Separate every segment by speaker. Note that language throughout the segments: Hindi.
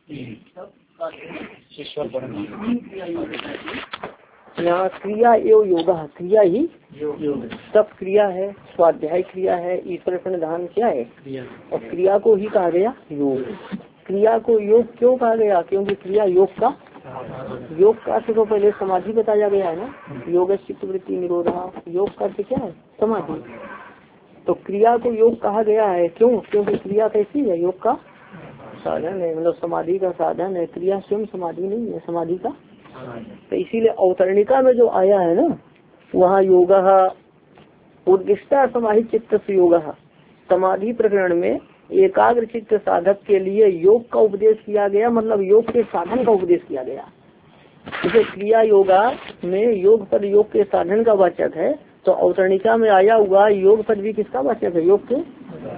Speaker 1: यहाँ क्रिया एवं योगा, क्रिया ही तप क्रिया है, स्वाध्याय क्रिया है, ईश्वर प्रणिधान क्या है और क्रिया को ही कहा गया योग। क्रिया को योग क्यों कहा गया? क्योंकि क्रिया योग का अर्थ तो पहले समाधि बताया गया है ना। योग चित्तवृत्ति निरोधा, योग का अर्थ क्या है? समाधि। तो क्रिया को योग कहा गया है क्यों? क्योंकि क्रिया कैसी है? योग का साधन है, मतलब समाधि का साधन है। क्रिया स्वयं समाधि नहीं है, समाधि का। तो इसीलिए अवतरणिका में जो आया है ना, वहाँ योग उद्दिष्टा समाहित चित्त से योग, समाधि प्रकरण में एकाग्र चित्त साधक के लिए योग का उपदेश किया गया, मतलब योग के साधन का उपदेश किया गया। जैसे क्रिया योगा में योग पद योग के साधन का वाचक है, तो अवतरणिका में आया हुआ योग पद भी किसका वाचक है? योग के।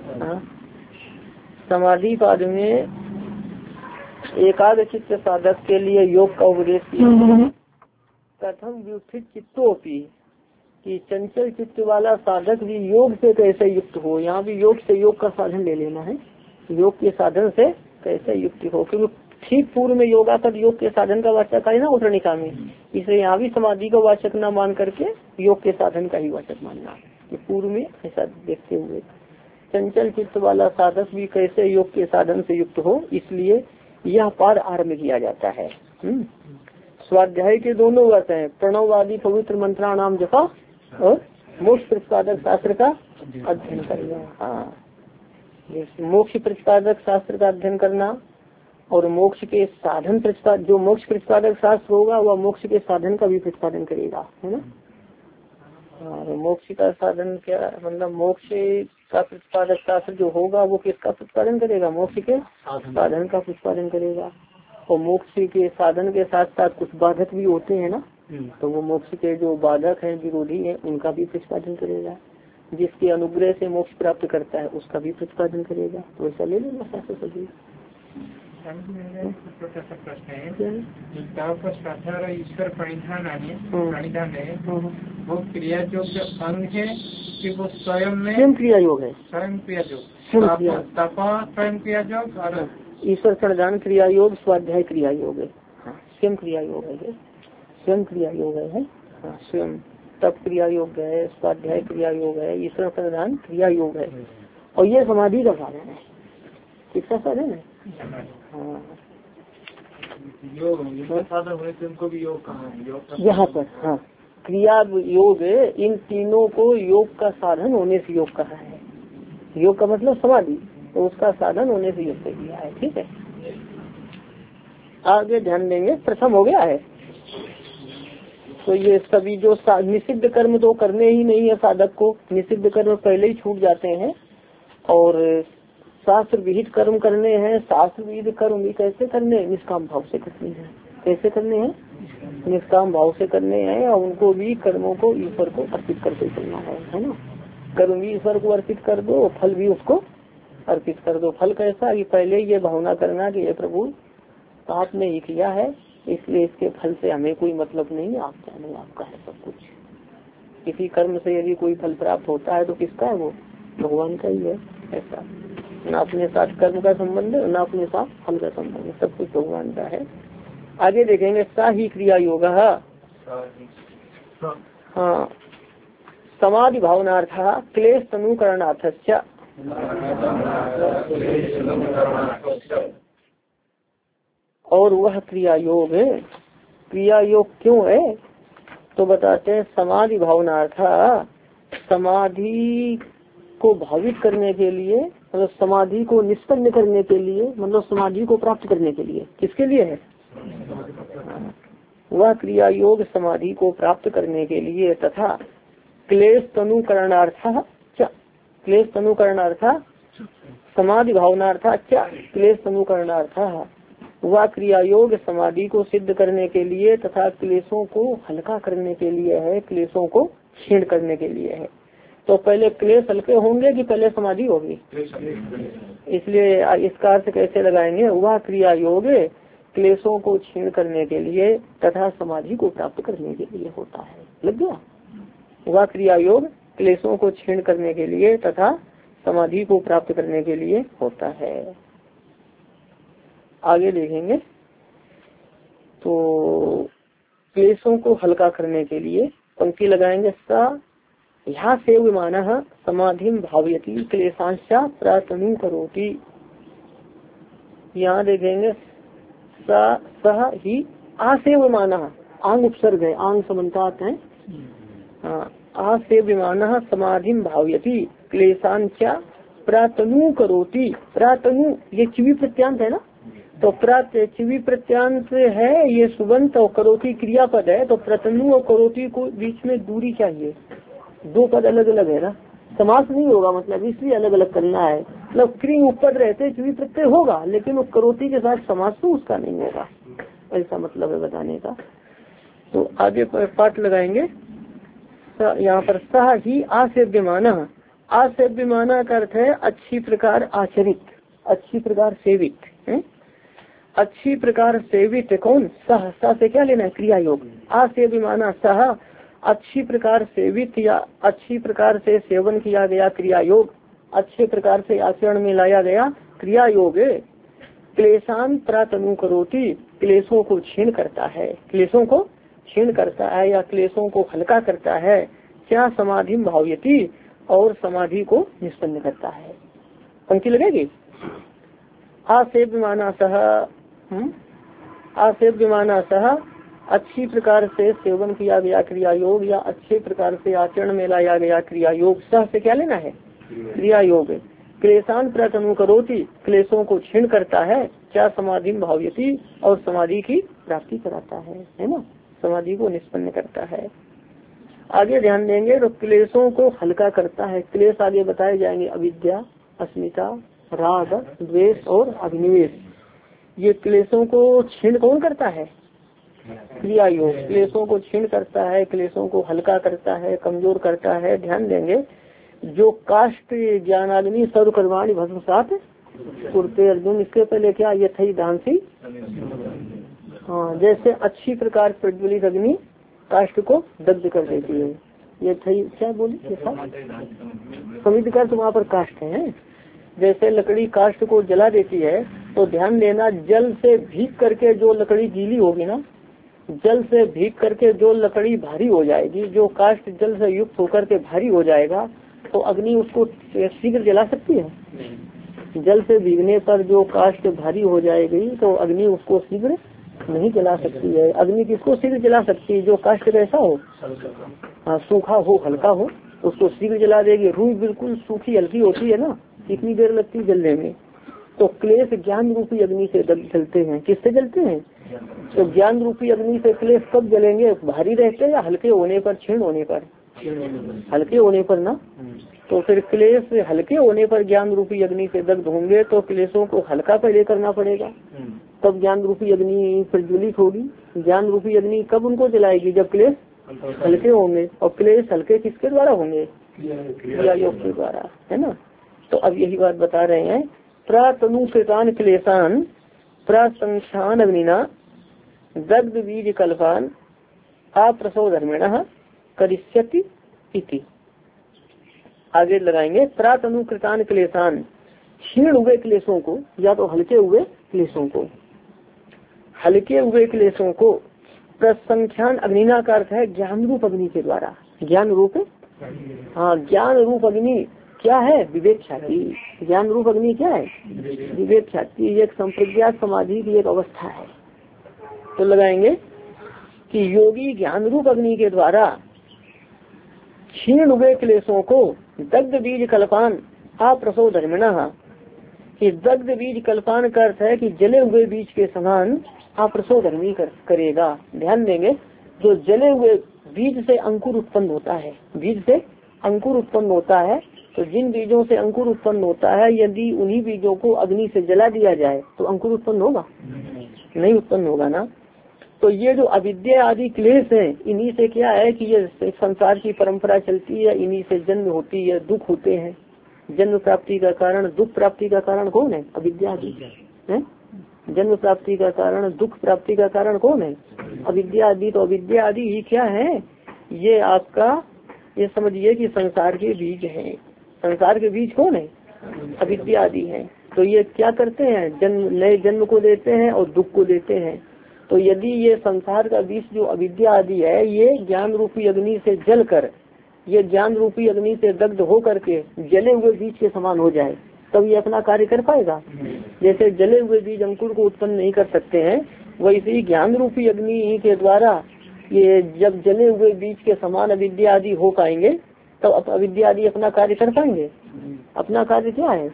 Speaker 1: समाधि पाद में एकाग्र चित्त साधक के लिए योग का उपदेश किया। कथम व्युत्थित चित्तोपि, कि चंचल चित्त वाला साधक भी योग से कैसे युक्त हो। यहाँ भी योग से योग का साधन ले लेना है, योग के साधन से कैसे युक्त हो, क्योंकि ठीक पूर्व में योगा पद योग के साधन का वाचक है ना उत्तरणिका में, इसलिए यहाँ भी समाधि का वाचक न मान करके योग के साधन का ही वाचक मानना कि पूर्व में ऐसा देखते हुए चंचल चित्त वाला साधक भी कैसे योग के साधन से युक्त हो, इसलिए यह पाठ आरम्भ किया जाता है। स्वाध्याय के दोनों अर्थ हैं, प्रणववादी पवित्र मंत्राणाम जपा और मोक्ष प्रतिपादक शास्त्र का अध्ययन करना। हाँ, मोक्ष प्रतिपादक शास्त्र का अध्ययन करना और मोक्ष के साधन प्रतिपादक, जो मोक्ष प्रतिपादक शास्त्र होगा वह मोक्ष के साधन का भी प्रतिपादन करेगा, है ना। और मोक्ष का साधन क्या मतलब, मोक्ष का प्रतिपादक शास्त्र जो होगा वो किसका प्रतिपादन करेगा? मोक्ष के साधन का प्रतिपादन करेगा। और मोक्ष के साधन के साथ साथ कुछ बाधक भी होते हैं ना, तो वो मोक्ष के जो बाधक हैं, विरोधी हैं, उनका भी प्रतिपादन करेगा। जिसके अनुग्रह से मोक्ष प्राप्त करता है उसका भी प्रतिपादन करेगा। तो ऐसा ले लेना शास्त्र सभी।
Speaker 2: प्रश्न है, ईश्वर प्रणिधान है, वो क्रिया योग अंग है कि वो स्वयं
Speaker 1: क्रिया योग है?
Speaker 2: स्वयं क्रिया योग, स्वयं क्रिया योग और
Speaker 1: ईश्वर प्रणिधान क्रिया योग, स्वाध्याय क्रिया योग है, स्वयं क्रिया योग है, स्वयं क्रिया योग है। स्वयं तप क्रिया योग है, स्वाध्याय क्रिया योग है, ईश्वर प्रणिधान क्रिया योग है। और ये समाधि का साधन है। किसका साधन है? हाँ,
Speaker 2: साधन होने से उनको भी योग कहा है
Speaker 1: यहाँ पर। हाँ, क्रिया योग, इन तीनों को योग का साधन होने से योग कहा है। योग का मतलब समाधि, तो उसका साधन होने से योग किया है। ठीक है, आगे ध्यान देंगे। प्रथम हो गया है, तो ये सभी जो निषिद्ध कर्म तो करने ही नहीं है साधक को, निषिद्ध कर्म पहले ही छूट जाते हैं। और शास्त्र विहित कर्म करने हैं। शास्त्र विहित कर्म भी कैसे करने? निष्काम भाव से करने हैं। कैसे करने हैं? निष्काम भाव से करने हैं। और उनको भी कर्मों को ईश्वर को अर्पित करके चलना है ना। कर्म भी ईश्वर को अर्पित कर दो, फल भी उसको अर्पित कर दो। फल कैसा? कि पहले ये भावना करना कि ये प्रभु आपने ही किया है, इसलिए इसके फल से हमें कोई मतलब नहीं, आप जाने आपका है सब कुछ। किसी कर्म से यदि कोई फल प्राप्त होता है तो किसका है? वो भगवान का ही है। ऐसा न अपने साथ कर्म का संबंध है, न अपने साथ फल का संबंध है, सब कुछ भगवान का है। आगे देखेंगे, सा ही क्रिया योग। हाँ, समाधि भावनार्थ क्लेश तनुकरणार्थ। और वह क्रिया योग है। क्रिया योग क्यों है? तो बताते हैं, समाधि भावनार्थ, समाधि को भावित करने के लिए, मतलब समाधि को निष्पन्न करने के लिए, मतलब समाधि को प्राप्त करने के लिए। किसके लिए है? वह क्रिया योग समाधि को प्राप्त करने के लिए, तथा क्लेश तनुकरणार्थ, क्लेश तनुकरणार्थ समाधि भावनार्थ क्लेश तनुकरणार्थ। वह क्रिया योग समाधि को सिद्ध करने के लिए तथा क्लेशों को हल्का करने के लिए है, क्लेशों को क्षीण करने के लिए है। तो पहले क्लेश हल्के होंगे कि पहले समाधि होगी? इसलिए इसका अर्थ कैसे लगाएंगे? वह क्रिया योग क्लेशों को क्षीण करने के लिए तथा समाधि को प्राप्त करने के लिए होता है। लग गया? वह क्रिया योग क्लेशों को क्षीण करने के लिए तथा समाधि को प्राप्त करने के लिए होता है। आगे देखेंगे। तो क्लेशों को हल्का करने के लिए पंक्ति लगाएंगे। सा यहाँ से विमान समाधि भावयति क्लेशांशा प्रातनु करोति। यहाँ देखेंगे सह ही आ से विमान, आंग उपसर्ग है, आंग समन्तात है। आ से विमान समाधि भावयति क्लेशांशा प्रातनु करोति। प्रातनु ये चिवी प्रत्यांत है ना, तो चिवी प्रत्यांत है ये सुबंत, और करोति क्रियापद है। तो प्रतनु और करोति को बीच में दूरी चाहिए, दो पद अलग अलग है ना, समास नहीं होगा, मतलब इसलिए अलग अलग करना है। मतलब क्री ऊपर रहते चिवी प्रत्यय होगा, लेकिन वो करोति के साथ समास तो उसका नहीं होगा, ऐसा मतलब है बताने का। तो आगे पाठ लगाएंगे। यहाँ पर सह ही आसेव्यमाना, आसेव्यमाना का अर्थ है अच्छी प्रकार आचरित, अच्छी प्रकार सेवित है। अच्छी प्रकार सेवित कौन? सह, सह से क्या लेना है? क्रिया योग। आसेव्यमाना सह, अच्छी प्रकार सेवित या अच्छी प्रकार से सेवन किया गया क्रिया योग, अच्छे प्रकार से आचरण में लाया गया क्रिया योग। क्लेशान प्रातनु करोति, क्लेशों को छीन करता है, क्लेशों को छीन करता है या क्लेशों को हल्का करता है। क्या? समाधि भावयति, और समाधि को निष्पन्न करता है। पंक्ति लगेगी। आसेव्यमाना सह, आसेव्यमाना सह, अच्छी प्रकार से सेवन किया गया क्रिया योग या अच्छे प्रकार से आचरण में लाया गया क्रिया योग। सह से क्या लेना है? क्रिया योग। क्लेशान प्रातनु करोति, क्लेशों को छीन करता है। क्या? समाधि भावयति, और समाधि की प्राप्ति कराता है ना, समाधि को निष्पन्न करता है। आगे ध्यान देंगे तो क्लेशों को हल्का करता है। क्लेश आगे बताए जाएंगे, अविद्या, अस्मिता, राग, द्वेष और अभिनिवेश। ये क्लेशों को छीन कौन करता है? क्रिया योग। क्लेशों को छीन करता है, क्लेशों को हल्का करता है, कमजोर करता है। ध्यान देंगे, जो काष्ठ ज्ञानाग्नि सर्वकर्माणि भस्मसात कुरुते अर्जुन, इसके पहले क्या? यथई दांसी। हाँ, जैसे अच्छी प्रकार प्रज्वलित अग्नि काष्ठ को दग्ध कर देती है। ये क्या बोली समित का, तो वहाँ पर काष्ठ है। जैसे लकड़ी काष्ठ को जला देती है, तो ध्यान देना, जल से भीग करके जो लकड़ी गीली होगी ना, जल से भीग करके जो लकड़ी भारी हो जाएगी, जो काष्ठ जल से युक्त होकर के भारी हो जाएगा, तो अग्नि उसको शीघ्र जला सकती है? जल से भीगने पर जो काष्ठ भारी हो जाएगी, तो अग्नि उसको शीघ्र नहीं जला सकती है। अग्नि किसको शीघ्र जला सकती है? जो काष्ठ कैसा हो, हाँ, सूखा हो, हल्का हो, उसको शीघ्र जला देगी। रूई बिल्कुल सूखी हल्की होती है ना, कितनी देर लगती है जलने में। तो क्लेश ज्ञान रूपी अग्नि से जलते हैं। किससे जलते हैं? तो ज्ञान रूपी अग्नि से क्लेश कब जलेंगे? भारी रहते हैं या हल्के होने पर, क्षीण होने पर? हल्के होने पर ना। तो फिर क्लेश हल्के होने पर ज्ञान रूपी अग्नि से दग्ध होंगे, तो क्लेशों को हल्का पहले करना पड़ेगा, तब ज्ञान रूपी अग्नि प्रज्वलित होगी। ज्ञान रूपी अग्नि कब उनको जलाएगी? जब क्लेश हल्के होंगे। और क्लेश हल्के किसके द्वारा होंगे? क्रिया योग के द्वारा, है ना। तो अब यही बात बता रहे हैं। प्रातनुकृतान क्लेशान प्रसंख्यान अग्निना दग्ध बीज कल्पान अप्रसव धर्मेण करिष्यति इति। आगे लगाएंगे, प्रातनुकृतान क्लेशान, क्षीण हुए क्लेशों को, या तो हल्के हुए क्लेशों को, हल्के हुए क्लेशों को प्रसंख्यान अग्निना का अर्थ है ज्ञान रूप अग्नि के द्वारा। ज्ञान रूप, हाँ, ज्ञान रूप अग्नि क्या है? विवेक ख्याति। ज्ञान रूप अग्नि क्या है? विवेक ख्याति। एक संप्रज्ञात समाधि की एक अवस्था है। तो लगाएंगे कि योगी ज्ञान रूप अग्नि के द्वारा क्षीण हुए क्लेशों को दग्ध बीज कल्पान अप्रसव धर्मिणः, कि दग्ध बीज कल्पान का अर्थ है कि जले हुए बीज के समान अप्रसव धर्मी करेगा। ध्यान देंगे, जो जले हुए बीज से अंकुर उत्पन्न होता है, बीज से अंकुर उत्पन्न होता है, तो जिन बीजों से अंकुर उत्पन्न होता है, यदि उन्हीं बीजों को अग्नि से जला दिया जाए तो अंकुर उत्पन्न होगा? नहीं उत्पन्न होगा ना। तो ये जो अविद्या आदि क्लेश है, इन्हीं से क्या है कि ये संसार की परंपरा चलती है, इन्हीं से जन्म होती है, दुख होते हैं। जन्म प्राप्ति का कारण, दुख प्राप्ति का कारण कौन है? अविद्या आदि है। जन्म प्राप्ति का कारण, दुख प्राप्ति का कारण कौन है? अविद्या आदि। तो अविद्या आदि ही क्या है? ये आपका, ये समझिए कि संसार के बीज हैं। संसार के बीज कौन है? अविद्या आदि है। तो ये क्या करते हैं, जन्म नए जन्म को देते हैं और दुख को देते हैं। तो यदि ये संसार का बीज जो अविद्या आदि है, ये ज्ञान रूपी अग्नि से जल कर, ये ज्ञान रूपी अग्नि से दग्ध हो करके जले हुए बीज के समान हो जाए, तब ये अपना कार्य कर पाएगा। जैसे जले हुए बीज अंकुर को उत्पन्न नहीं कर सकते हैं, वैसे ही ज्ञान रूपी अग्नि के द्वारा ये जब जले हुए बीज के समान अविद्या आदि हो पाएंगे, तब अविद्या आदि अपना कार्य कर पाएंगे। अपना कार्य क्या है,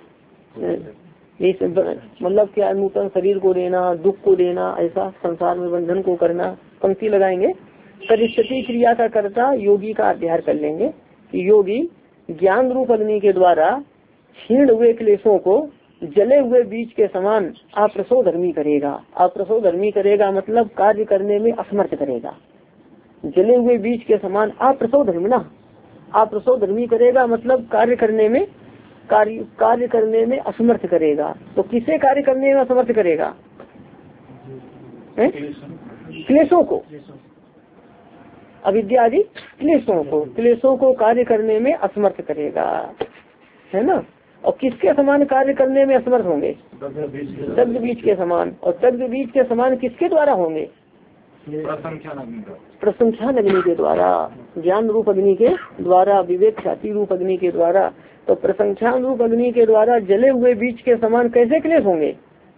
Speaker 1: मतलब क्या, नूतन शरीर को देना, दुख को देना, ऐसा संसार में बंधन को करना। पंक्ति लगाएंगे, करिष्यति क्रिया का कर्ता योगी का अध्ययन कर लेंगे कि योगी ज्ञान रूप अग्नि के द्वारा क्षीण हुए क्लेशों को जले हुए बीज के समान अप्रसोधर्मी करेगा। अप्रसोधर्मी करेगा मतलब कार्य करने में असमर्थ करेगा। जले हुए बीज के समान अप्रसोधर्मी ना, अप्रसोधर्मी करेगा मतलब कार्य करने में असमर्थ करेगा। तो किसे कार्य करने में असमर्थ करेगा, क्लेशों को, अविद्या आदि क्लेशों को कार्य करने में असमर्थ करेगा, है ना। और किसके समान कार्य करने में असमर्थ होंगे, दग्ध बीज के समान। और दग्ध बीज के समान किसके द्वारा होंगे, प्रसंख्यान अग्नि के द्वारा, ज्ञान रूप अग्नि के द्वारा, विवेक ख्याति रूप अग्नि के द्वारा। तो प्रसंख्यान रूप अग्नि के द्वारा जले हुए बीज के समान कैसे क्लेश होंगे,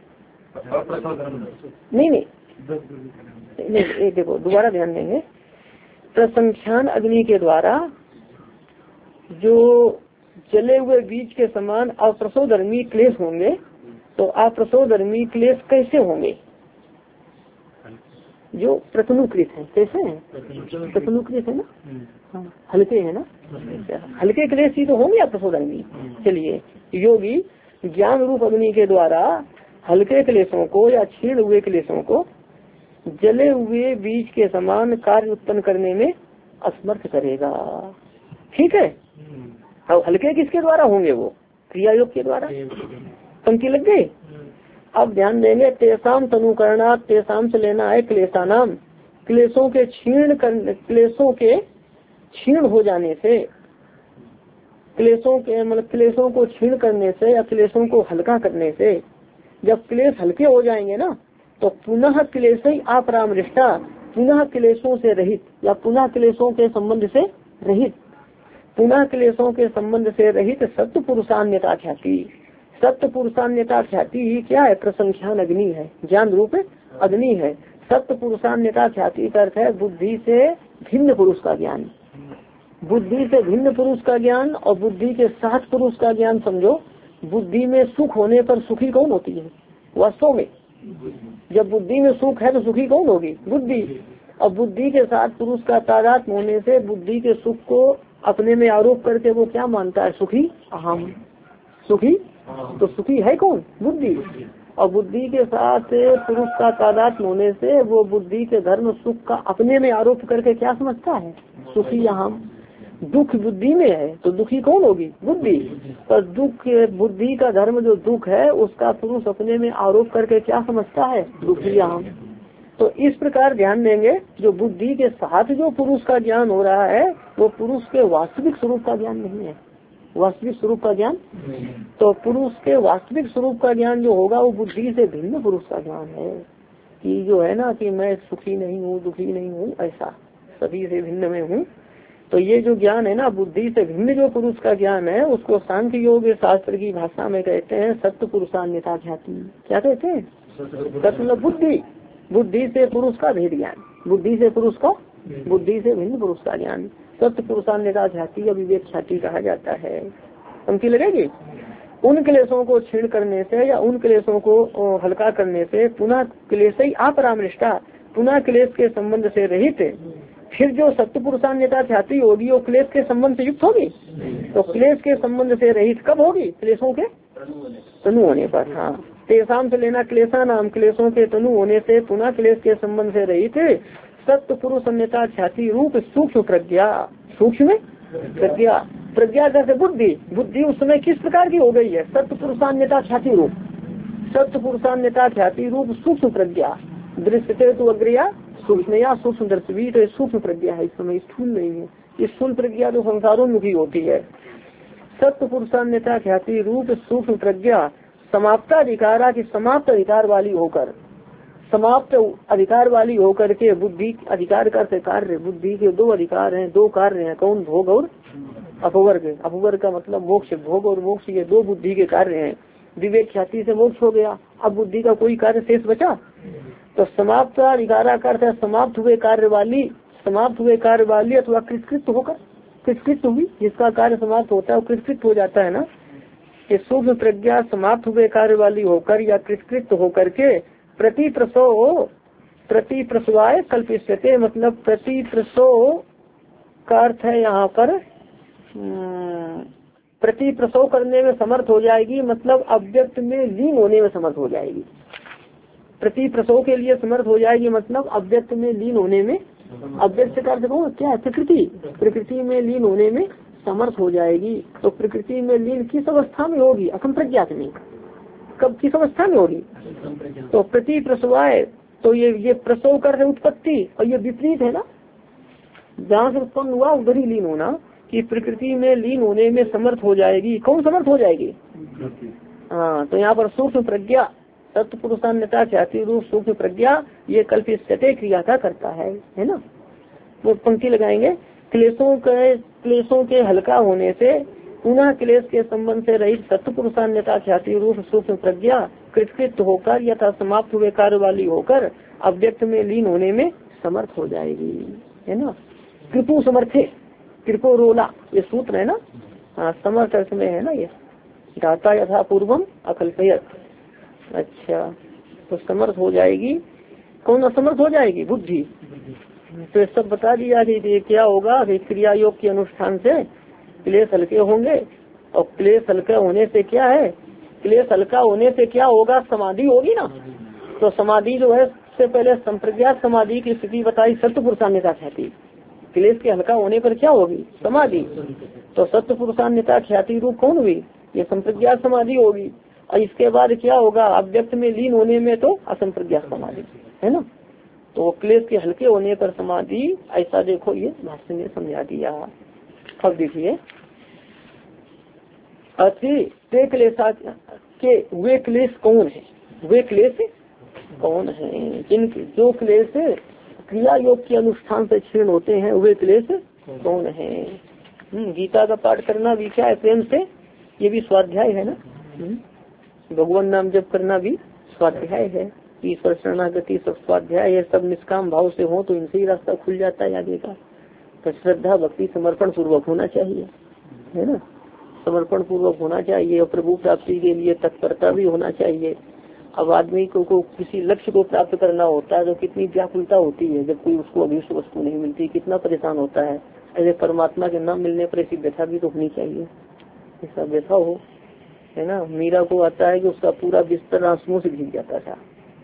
Speaker 1: नहीं, एक देखो दोबारा ध्यान देंगे। प्रसंख्यान अग्नि के द्वारा जो जले हुए बीज के समान अप्रसोधर्मी क्लेश होंगे। तो अप्रसोधर्मी क्लेश कैसे होंगे, जो प्रतनुकृत है, कैसे है, प्रतनुकृत है ना, हल्के है ना, हल्के क्लेश ही तो होंगे अप्रसोधर्मी। चलिए, योगी ज्ञान रूप अग्नि के द्वारा हल्के क्लेशों को या क्षीण हुए क्लेशों को जले हुए बीज के समान कार्य उत्पन्न करने में असमर्थ करेगा। ठीक है। अब हल्के किसके द्वारा होंगे, वो क्रिया योग के द्वारा। पंक्ति लग गई। अब ध्यान देंगे, तेसाम तनुकरणात्, तेसाम से लेना है क्लेशानाम, क्लेशों के क्षीण हो जाने से, क्लेशों को क्षीण करने से या क्लेशों को हल्का करने से। जब क्लेश हल्के हो जाएंगे ना, तो पुनः क्लेश ही अपरामृष्टा, पुनः क्लेशों से रहित या पुनः क्लेशों के संबंध से रहित, पुनः क्लेशों के संबंध से रहित सत्य पुरुषान्यता ख्याति। सत्य पुरुषान्यता ख्याति ही क्या है, प्रसंख्यान अग्नि है, ज्ञान रूप अग्नि है। सत्य पुरुषान्यता ख्याति का अर्थ है बुद्धि से भिन्न पुरुष का ज्ञान, बुद्धि से भिन्न पुरुष का ज्ञान और बुद्धि के साथ पुरुष का ज्ञान। समझो, बुद्धि में सुख होने पर सुखी कौन होती है वास्तव में, जब बुद्धि में सुख है तो सुखी कौन होगी, बुद्धि। और बुद्धि के साथ पुरुष का तादात्म्य होने से बुद्धि के सुख को अपने में आरोप करके वो क्या मानता है, सुखी अहम, सुखी। तो सुखी है कौन, बुद्धि। और बुद्धि के साथ पुरुष का तादात्म्य होने से वो बुद्धि के धर्म सुख का अपने में आरोप करके क्या समझता है, सुखी अहम। दुख बुद्धि में है तो दुखी कौन होगी, बुद्धि। पर दुख, बुद्धि का धर्म जो दुख है उसका पुरुष अपने में आरोप करके क्या समझता है, दुखी अहम। तो इस प्रकार ध्यान देंगे, जो बुद्धि के साथ जो पुरुष का ज्ञान हो रहा है वो पुरुष के वास्तविक स्वरूप का ज्ञान नहीं है, वास्तविक स्वरूप का ज्ञान। तो पुरुष के वास्तविक स्वरूप का ज्ञान जो होगा वो बुद्धि से भिन्न पुरुष का ज्ञान है, कि जो है ना कि मैं सुखी नहीं हूँ, दुखी नहीं हूँ, ऐसा सभी से भिन्न में हूँ। तो ये जो ज्ञान है ना, बुद्धि से भिन्न जो पुरुष का ज्ञान है, उसको सांख्य योग शास्त्र की भाषा में कहते हैं सत्य पुरुषान्यता ख्याति। क्या कहते हैं, मतलब बुद्धि, बुद्धि से पुरुष का भेद ज्ञान, बुद्धि से पुरुष का, बुद्धि से भिन्न पुरुष का ज्ञान सत्य पुरुषान्यता ख्याति या विवेक ख्याति कहा जाता है। पंक्ति लगेगी। उन क्लेशों को छीण करने से या उन क्लेशों को हल्का करने से पुनः क्लेश ही अपरामृष्टा, पुनः क्लेश के संबंध से रहित, फिर जो सत्य पुरुषान्यता ख्याति होगी वो क्लेश के संबंध से युक्त होगी। तो क्लेश के संबंध से रहित कब होगी, क्लेशों के तनु होने पर। हाँ, तेसाम से लेना क्लेशा नाम, क्लेशों के तनु होने से पुनः क्लेश के संबंध से रहित सत्य पुरुष अन्यता ख्याति रूप सूक्ष्म प्रज्ञा, सूक्ष्म प्रज्ञा, प्रज्ञा जैसे बुद्धि, बुद्धि उस समय किस प्रकार की हो गई है, सत्य पुरुषान्यता ख्याति रूप, सत्य पुरुषान्यता ख्याति रूप सूक्ष्म प्रज्ञा। दृश्यते तो अग्रिया सूक्ष्म या सूक्ष्म दर्शवी, तो सूक्ष्म प्रज्ञा है, इस समय स्थूल नहीं है। ये स्थूल प्रज्ञा तो संसारोन्मुखी होती है। सत्य पुरुषान्यता ख्याति रूप सूक्ष्म प्रज्ञा समाप्ताधिकारा की समाप्त अधिकार वाली होकर, समाप्त अधिकार वाली होकर के बुद्धि अधिकार का से कार्य, बुद्धि के दो अधिकार हैं, दो कार्य हैं, कौन? भोग और अपवर्ग। अपवर्ग का मतलब मोक्ष, भोग और मोक्ष ये दो बुद्धि के कार्य हैं। विवेक ख्याति से मोक्ष हो गया, अब बुद्धि का कोई कार्य शेष बचा? तो समाप्त अधिकारा का अर्थ है समाप्त हुए कार्य वाली, समाप्त हुए कार्य वाली अथवा कृतकृत होकर, कृतकृत हुई जिसका कार्य समाप्त होता है वो कृतकृत हो जाता है ना। कि सूक्ष्म प्रज्ञा समाप्त हुए कार्य वाली होकर या कृतकृत होकर के प्रति प्रसवाय कल्पिष्यते, मतलब प्रति प्रसव का अर्थ है यहाँ पर प्रति प्रसव करने में समर्थ हो जाएगी, मतलब अव्यक्त में लीन होने में समर्थ हो जाएगी। प्रति प्रसव के लिए समर्थ हो जाएगी मतलब अव्यक्त में लीन होने में, अव्यक्त का अर्थ क्या है? प्रकृति, प्रकृति में लीन होने में समर्थ हो जाएगी। तो प्रकृति में लीन किस अवस्था में होगी? असंप्रज्ञात में। कब, किस अवस्था में होगी? तो प्रति प्रसवाय, तो ये प्रसव कर उत्पत्ति, और ये विपरीत है ना, जहाँ से उत्पन्न हुआ उधर ही लीन होना, कि प्रकृति में लीन होने में समर्थ हो जाएगी। कौन समर्थ हो जाएगी? हाँ, तो यहाँ पर सूक्ष्म प्रज्ञा तत्पुरुषान्यता ख्याति रूप सूक्ष्म प्रज्ञा ये कल्पिष्यते क्रिया का करता है ना। वो पंक्ति लगाएंगे, क्लेशों के हल्का होने से पुनः क्लेश के संबंध से रहित सत्पुरुषान्यता ख्याति रूप सूक्ष्म प्रज्ञा कृतकृत होकर यथा समाप्त हुए कार्य वाली होकर अव्यक्त में लीन होने में समर्थ हो जाएगी, है ना। कृपु समर्थे, कृपो रोला ये सूत्र है ना। हाँ, समर्थ अर्थ में है ना ये, दाता यथा पूर्वम अकल्पयत। अच्छा, तो समर्थ हो जाएगी। कौन असमर्थ हो जाएगी? बुद्धि। तो सब बता दिया कि क्या होगा कि क्रिया योग के अनुष्ठान से क्लेश हल्के होंगे, और क्लेश हल्का होने से क्या है, क्लेश हल्का होने से क्या होगा? समाधि होगी ना। तो समाधि जो है सबसे पहले संप्रज्ञात समाधि की स्थिति बताई सत्पुरुषान्यता ख्याति। क्लेश के हल्का होने पर क्या होगी? समाधि। तो सत्पुरुषान्यता ख्याति रूप कौन हुई? ये संप्रज्ञात समाधि होगी। और इसके बाद क्या होगा? अव्यक्त में लीन होने में तो असंप्रज्ञात समाधि, है ना। तो क्लेश के हल्के होने पर समाधि, ऐसा देखो ये भाष्य में समझा दिया। अब देखिए, ते क्लेशा के वे क्लेश कौन है? वे क्लेश कौन है? जो क्लेश क्रिया योग के अनुष्ठान से क्षीण होते हैं वे क्लेश कौन है? गीता का पाठ करना भी क्या है? प्रेम से, ये भी स्वाध्याय है ना। भगवान नाम जप करना भी स्वाध्याय है। ईश्वर शरणागति सब स्वाध्याय है। सब निष्काम भाव से हो तो इनसे ही रास्ता खुल जाता है आगे का। तो श्रद्धा भक्ति समर्पण पूर्वक होना चाहिए, है ना। समर्पण पूर्वक होना चाहिए और प्रभु प्राप्ति के लिए तत्परता भी होना चाहिए। अब आदमी को किसी लक्ष्य को प्राप्त करना होता है तो कितनी व्याकुलता होती है, जब कोई उसको अभीष्ट वस्तु नहीं मिलती, कितना परेशान होता है। ऐसे परमात्मा के नाम मिलने पर ऐसी व्यथा भी तो होनी चाहिए, ऐसा व्यथा हो, है ना। मीरा को आता है कि उसका पूरा बिस्तर आंसुओं से भीग जाता था,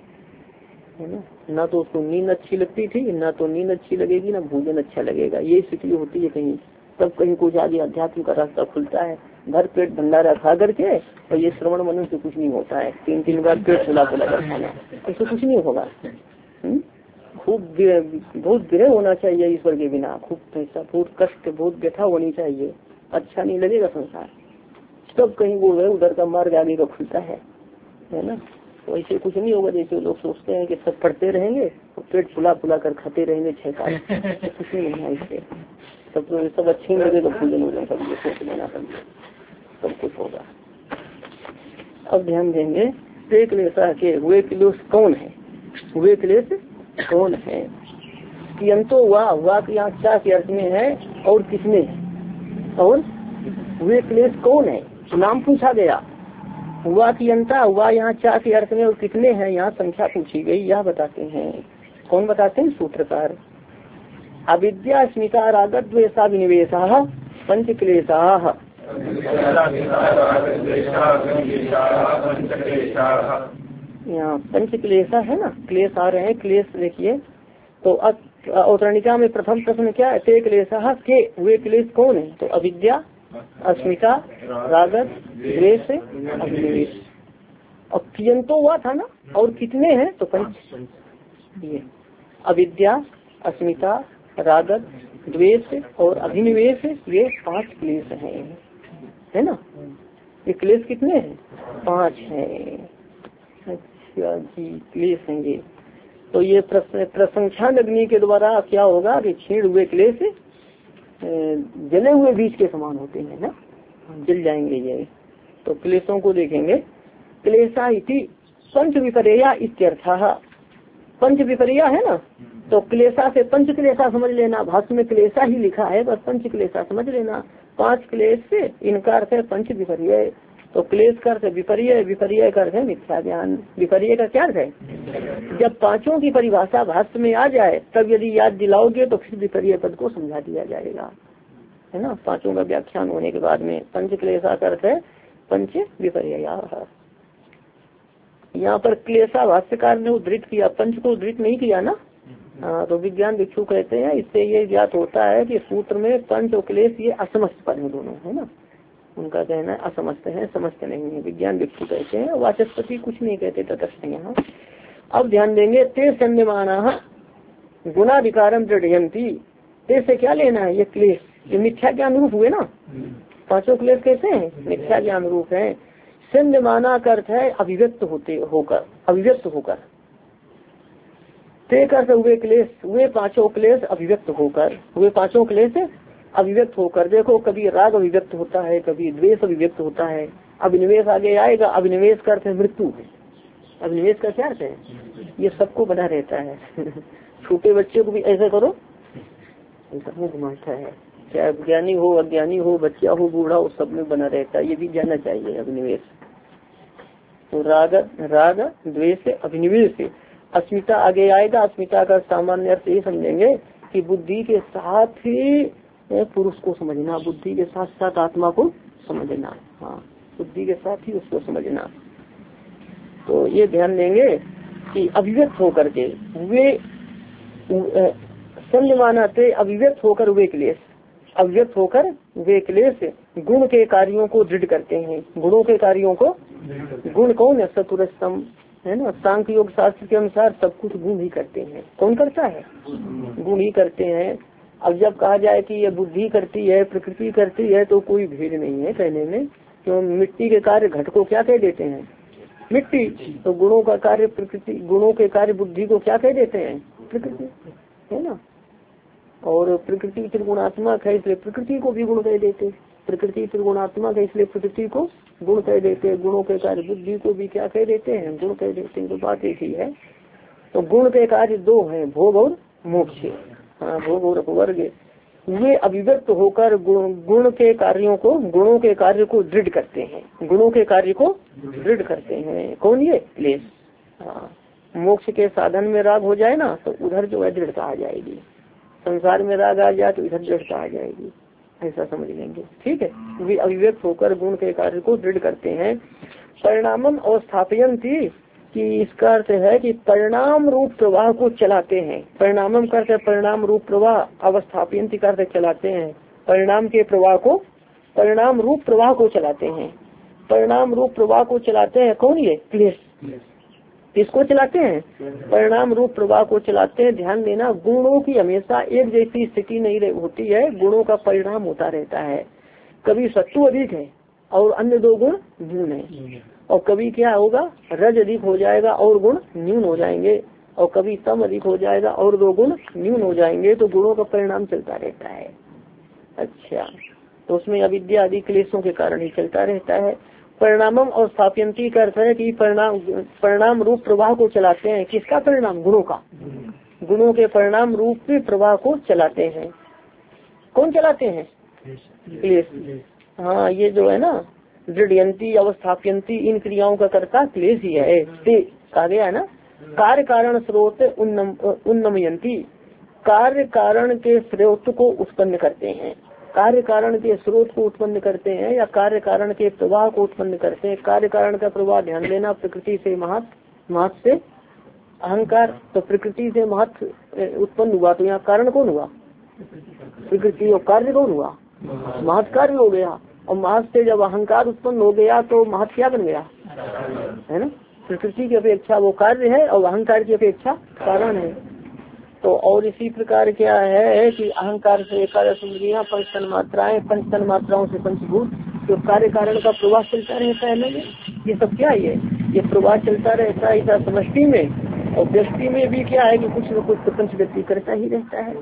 Speaker 1: है ना तो उसको नींद अच्छी लगती थी, ना तो नींद अच्छी लगेगी, ना भोजन अच्छा लगेगा। ये स्थिति होती है कहीं, तब कहीं कुछ आगे अध्यात्म का रास्ता खुलता है। भर पेट भंडारा खा करके और ये श्रवण मनन से कुछ नहीं होता है। 3 बार पेट फुला फुला कर खाना, इससे कुछ नहीं होगा। खूब बहुत ग्रह होना चाहिए ईश्वर के बिना, खूब पैसा, बहुत कष्ट, बहुत व्यथा होनी चाहिए। अच्छा नहीं लगेगा संसार, तब कहीं वो है उधर का मार्ग आगे का खुलता है ना। तो ऐसे कुछ नहीं होगा जैसे लोग सोचते हैं कि सब पढ़ते रहेंगे और पेट फुला फुला कर खाते रहेंगे 6 साल, कुछ नहीं होना इससे। सब अच्छे ही लगेगा, भोजन वोजन सब ये सोच लेना, सब कुछ होगा। अब ध्यान देंगे, ते क्लेशा के वे क्लेश कौन है? वे क्लेश कौन है? किंतु हुआ कि यहाँ क्या के अर्थ में है और किसने है, और वे क्लेश कौन है? नाम पूछा गया। हुआ की अंता हुआ यहाँ चा के अर्थ में, और कितने हैं यहाँ संख्या पूछी गई। यह बताते हैं, कौन बताते हैं? सूत्रकार। अविद्या अस्मिता रागत द्वेषा विनिवेशा पंच क्लेशा। यहाँ पंच क्लेशा है ना, क्लेश आ रहे हैं। क्लेश देखिए तो औतरणिका में प्रथम प्रश्न क्या है? ते क्लेशा के वे क्लेश कौन है? तो अविद्या, अस्मिता, रागत, द्वेष, अभिनिवेश। और किंतु हुआ था ना, और कितने हैं? तो पंच। ये अविद्या, अस्मिता, रागत, द्वेष और अभिनिवेश, ये 5 क्लेश हैं, है ना। ये क्लेश कितने हैं? 5 हैं। अच्छा जी, क्लेश हैं ये। तो ये प्रसंख्यान अग्नि के द्वारा क्या होगा कि छीण हुए क्लेश जले हुए बीज के समान होते हैं ना, जल जाएंगे ये। तो क्लेशों को देखेंगे। क्लेशा इति पंच विपर्या इत्यर्थः। पंच विपर्या है ना, तो क्लेशा से पंच क्लेशा समझ लेना। भाष्य में क्लेशा ही लिखा है, बस पंच क्लेशा समझ लेना। 5 क्लेश से इनका अर्थ है पंच विपर्य। तो क्लेश का अर्थ विपर्य, विपर्य का अर्थ है मिथ्या ज्ञान। विपर्य का क्या अर्थ है? जब 5 की परिभाषा भाष्य में आ जाए तब यदि याद दिलाओगे तो फिर विपर्य पद को समझा दिया जाएगा, है ना। 5 का व्याख्यान होने के बाद में पंच क्लेशा का अर्थ है पंच विपर्य। यहाँ पर क्लेशा भाष्यकार ने उद्धृत किया, पंच को उद्धृत नहीं किया ना। तो विज्ञान भिक्षु कहते हैं इससे ये ज्ञात होता है कि सूत्र में पंच और क्लेश ये असमस्त पद है दोनों, है ना। उनका कहना है असमस्त है, समस्त नहीं है। विज्ञान भिक्षु कहते हैं, वाचस्पति कुछ नहीं कहते तटस्थ यहाँ। अब ध्यान देंगे ते संयमाना गुणाधिकारम दृढ़यंती। ते से क्या लेना है? ये क्लेश ये मिथ्या ज्ञान रूप हुए ना। 5 क्लेश कैसे हैं? मिथ्या ज्ञान रूप है। संयमाना का अर्थ है अभिव्यक्त होकर, अभिव्यक्त होकर। ते कर हुए क्लेश, वे 5 क्लेश अभिव्यक्त होकर, वे 5 क्लेश अभिव्यक्त होकर। देखो कभी राग अभिव्यक्त होता है, कभी द्वेष अभिव्यक्त होता है। अभिनिवेश आगे आएगा। अभिनिवेश का अर्थ है मृत्यु है। अभिनिवेश का क्या अर्थ है? ये सबको बना रहता है। छोटे बच्चे को भी ऐसा करो, ऐसा मुँह घुमाता है। चाहे ज्ञानी हो अज्ञानी हो, बच्चा हो बूढ़ा हो, सब में बना रहता है। ये भी जानना चाहिए अभिनिवेश। तो राग द्वेष अभिनिवेश। अस्मिता आगे आएगा। अस्मिता का सामान्य अर्थ ये समझेंगे कि बुद्धि के साथ ही पुरुष को समझना, बुद्धि के साथ साथ आत्मा को समझना। हाँ, बुद्धि के साथ ही उसको समझना। तो ये ध्यान देंगे कि अभिव्यक्त होकर के वे संयमानाते अभिव्यक्त होकर वे क्लेश, अभिव्यक्त होकर वे क्लेश गुण के कार्यों को दृढ़ करते हैं। गुणों के कार्यों को, गुण कौन है? चतुरस्तम, है ना। सांख्य योग शास्त्र के अनुसार सब कुछ गुण ही करते हैं। कौन करता है? गुण ही करते हैं। अब जब कहा जाए कि ये बुद्धि करती है, प्रकृति करती है, तो कोई भीड़ नहीं है कहने में। क्यों? मिट्टी के कार्य घट को क्या कह देते हैं? मिट्टी। तो गुणों का कार्य प्रकृति, गुणों के कार्य बुद्धि को क्या कह देते हैं? प्रकृति, है ना। और प्रकृति त्रिगुणात्मक है इसलिए प्रकृति को भी गुण कह देते। प्रकृति त्रिगुणात्मक है इसलिए प्रकृति को गुण कह देते। गुणों के कार्य बुद्धि को भी क्या कह देते हैं? गुण कह देते हैं। तो बात एक ही है। तो गुण के कार्य 2 हैं, भोग और मोक्ष। हाँ, भोग और अपवर्ग। वे अभिव्यक्त होकर गुण के कार्यों को, गुणों के कार्य को दृढ़ करते हैं। गुणों के कार्य को दृढ़ करते हैं। कौन? ये क्लेश। हाँ, मोक्ष के साधन में राग हो जाए ना तो उधर जो है दृढ़ता आ जाएगी। संसार में राग आ जाए तो इधर दृढ़ता आ जाएगी। ऐसा समझ लेंगे, ठीक है। वे अभिव्यक्त होकर गुण के कार्य को दृढ़ करते हैं। परिणामम और स्थापयंती कि इसका अर्थ है कि परिणाम रूप प्रवाह को चलाते हैं। परिणामम का अर्थ है परिणाम रूप प्रवाह, अवस्थापयंती का अर्थ चलाते हैं। परिणाम के प्रवाह को, परिणाम रूप प्रवाह को चलाते हैं। परिणाम रूप प्रवाह को चलाते हैं कौन? ये क्लेश। किसको चलाते हैं? परिणाम रूप प्रवाह को चलाते हैं। ध्यान देना, गुणों की हमेशा एक जैसी स्थिति नहीं होती है। गुणों का परिणाम होता रहता है। कभी सत्व अधिक है और अन्य 2 गुण न्यून है, और कभी क्या होगा? रज अधिक हो जाएगा और गुण न्यून हो जाएंगे, और कभी तम अधिक हो जाएगा और 2 गुण न्यून हो जाएंगे। तो गुणों का परिणाम चलता रहता है। अच्छा, तो उसमें अविद्या आदि क्लेशों के कारण ही चलता रहता है। परिणामम और स्थापयंती का अर्थ है कि परिणाम रूप प्रवाह को चलाते हैं। किसका परिणाम? गुणों का। गुणों के परिणाम रूप प्रवाह को चलाते हैं। कौन चलाते हैं? क्लेश। हाँ, ये जो है ना दृढ़यंती अवस्थाप्यंती, इन क्रियाओं का कर्ता क्लेश ही है। कहा गया है ना, कार्य कारण स्रोत उन्नमयंती, कार्य कारण के स्रोत को उत्पन्न करते हैं। कार्य कारण के स्रोत को उत्पन्न करते हैं या कार्य कारण के प्रवाह को उत्पन्न करते हैं। कार्य कारण का प्रवाह ध्यान देना, प्रकृति से महत से अहंकार। तो प्रकृति से महत उत्पन्न हुआ तो यहाँ कारण कौन हुआ? प्रकृति। और कार्य कौन हुआ? महत कार्य हो गया। और महत से जब अहंकार उत्पन्न हो गया तो महत क्या बन गया? है ना। प्रकृति की अपेक्षा वो कार्य है और अहंकार की अपेक्षा कारण है। तो और इसी प्रकार क्या है कि अहंकार से 11 इंद्रियां, 5 तन्मात्राएं, 5 तन्मात्राओं से पंचभूत, जो कार्य कारण का प्रवाह चलता रहता है ना, ये सब क्या है, ये प्रवाह चलता रहता है ऐसा समष्टि में, और व्यष्टि में भी क्या है कि कुछ न कुछ प्रपंच व्यक्ति करता ही रहता है।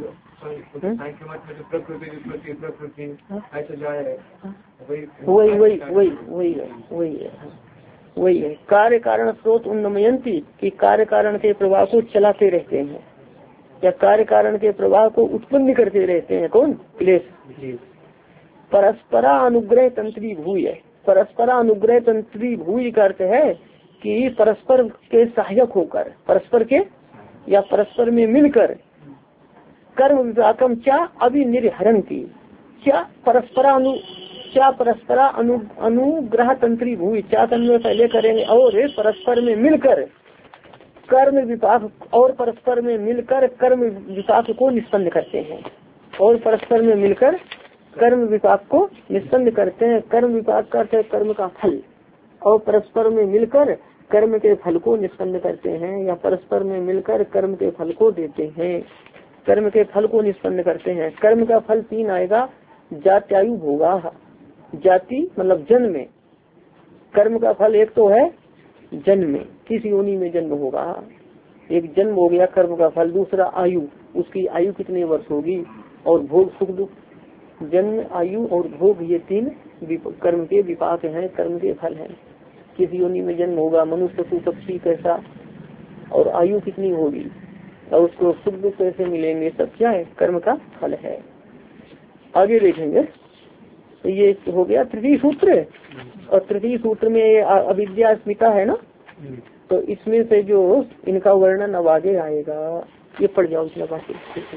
Speaker 1: वही है कार्य कारण स्रोत उन्नमयंती की कार्य कारण के प्रवाह को चलाते रहते हैं, या कार्य कारण के प्रवाह को उत्पन्न करते रहते हैं। कौन? क्लेश। परस्परा अनुग्रह तंत्री भूय, परस्परा अनुग्रह तंत्री भूय का अर्थ है कि परस्पर के सहायक होकर, परस्पर के या परस्पर में मिलकर कर्म विपाकम चा अभिनिर्हरण की, क्या परस्परा अनुग्रह तंत्री भूमि, चा तन्वय पहले करेंगे, और परस्पर में मिलकर कर्म विपाक, और परस्पर में मिलकर कर्म विपाक को निष्पन्न करते हैं, और परस्पर में मिलकर कर्म विपाक को निष्पन्न करते हैं। कर्म विपाक करते हैं कर्म का फल, और परस्पर में मिलकर कर्म के फल को निष्पन्न करते हैं, या परस्पर में मिलकर कर्म के फल को देते हैं, कर्म के फल को निष्पन्न करते हैं। कर्म का फल 3 आएगा, जात्यायु भोगा, जाति मतलब जन्म में, कर्म का फल एक तो है जन्म में, किस योनि में जन्म होगा, एक जन्म हो गया कर्म का फल, दूसरा आयु, उसकी आयु कितने वर्ष होगी, और भोग सुख दुख, जन्म आयु और भोग, ये 3 कर्म के विपाक हैं, कर्म के फल हैं। किस योनि में जन्म होगा, मनुष्य पशु पक्षी कैसा, और आयु कितनी होगी, और उसको सुख दुख कैसे मिलेंगे, सब क्या है, कर्म का फल है। आगे देखेंगे, तो ये हो गया तृतीय सूत्र, और तृतीय सूत्र में अविद्या अस्मिता है ना, तो इसमें से जो इनका वर्णन अब आगे आएगा, ये पढ़ जाओ इसमें बाकी।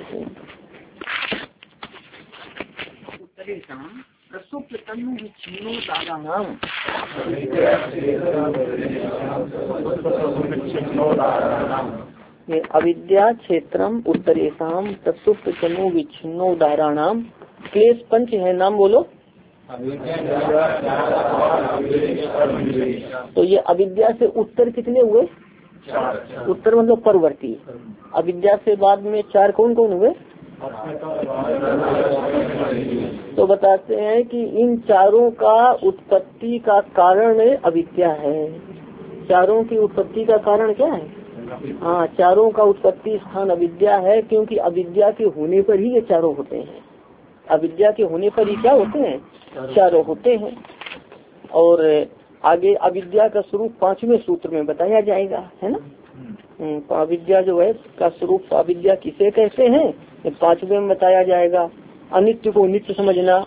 Speaker 1: ये अविद्या क्षेत्रम उत्तरेशम प्रसुप्त तनु विच्छिन्नो उदाहरणाम क्लेश 5 है, नाम बोलो। तो ये अविद्या से उत्तर कितने हुए? उत्तर मतलब परवर्ती। अविद्या से बाद में 4 कौन कौन हुए? तो बताते हैं कि इन चारों का उत्पत्ति का कारण अविद्या है। चारों की उत्पत्ति का कारण क्या है? हाँ, चारों का उत्पत्ति स्थान अविद्या है, क्योंकि अविद्या के होने पर ही ये चारों होते हैं। अविद्या के होने पर ही क्या होते हैं? चारों होते हैं। और आगे अविद्या का स्वरूप 5वें सूत्र में बताया जाएगा, है ना। अविद्या जो है का स्वरूप, अविद्या किसे कहते हैं, 5वें में बताया जाएगा। अनित्य को नित्य समझना,